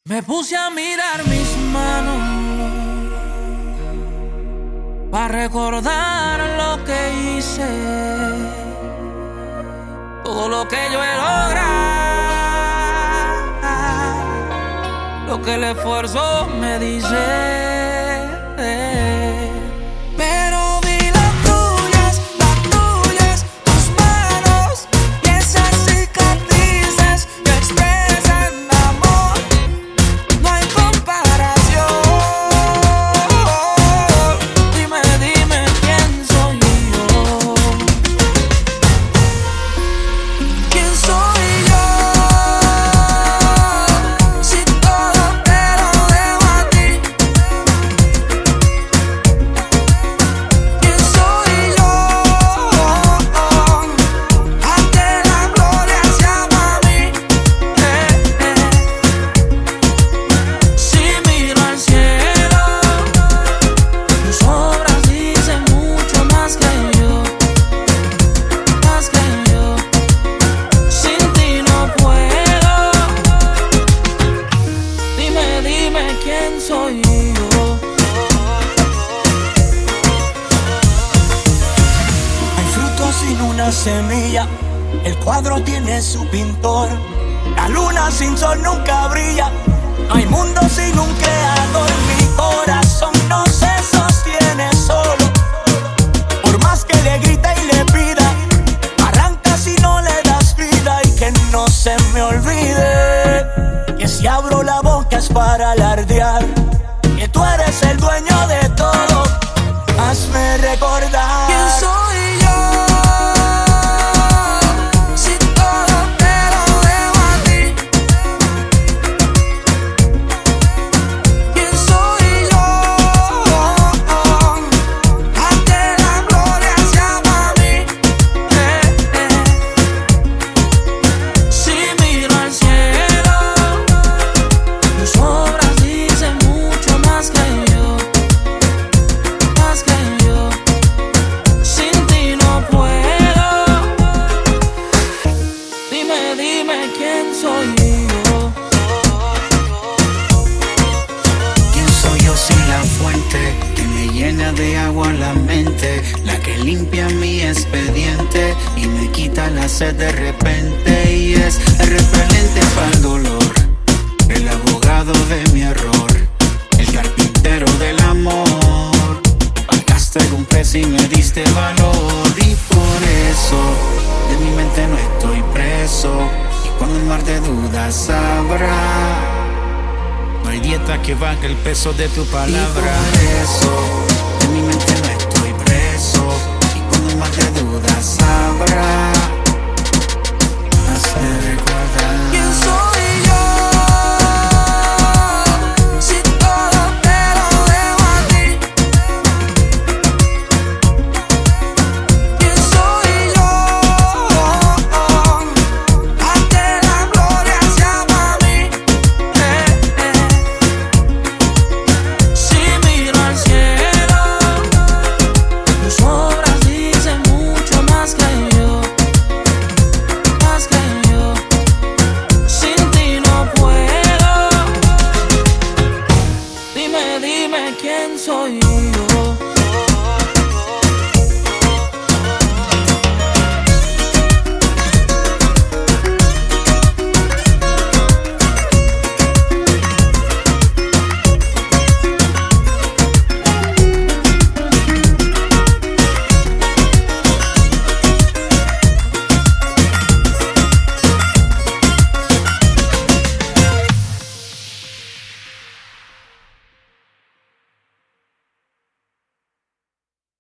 Me puse a mirar mis manos para recordar lo que hice, todo lo que yo he logrado, lo que el esfuerzo me dice. Pero vi las tuyas, tus manos y esas cicatrices que expresan amor. No hay comparación. Dime quién soy yo. ¿Quién soy yo? Si todo te lo debo a ti. ¿Quién soy yo? A que la gloria sea para mí. Si miro al cielo, tus obras dicen mucho más que yo, más que yo. Sin ti no puedo. Dime quién soy yo. Hay frutos sin una semilla, el cuadro tiene su pintor. La luna sin sol nunca brilla, no hay mundo sin un creador. Mi corazón no se sostiene solo, por más que le grita y le pida, arranca si no le das vida. Y que no se me olvide que si abro la boca es para alardear, que tú eres el dueño de todo. Hazme recordar ¿Quién soy yo? Si todo te lo debo a ti. ¿Quién soy yo? A que la gloria sea para mí. Si miro al cielo, tus obras dicen mucho más que yo, más que yo. Sin ti no puedo. Dime quién soy yo. ¿Quién soy yo sin la fuente que me llena de agua la mente, la que limpia mi expediente y me quita la sed de repente? Y es el repelente para el dolor, el abogado de mi error, el carpintero del amor. Pagaste un precio y me diste valor, y por eso de mi mente no estoy preso. Y cuando el mar de dudas habrá, no hay dieta que valga el peso de tu palabra. Y por eso de mi mente no estoy preso. Y cuando el mar de dudas habrá, hazme recordar. ¿Quién soy yo? Si todo te lo debo a ti. ¿Quién soy yo? A que la gloria sea para mí. Si miro al cielo, tus obras dicen mucho más que yo, más que yo. Sin ti no puedo. Dime quién soy yo.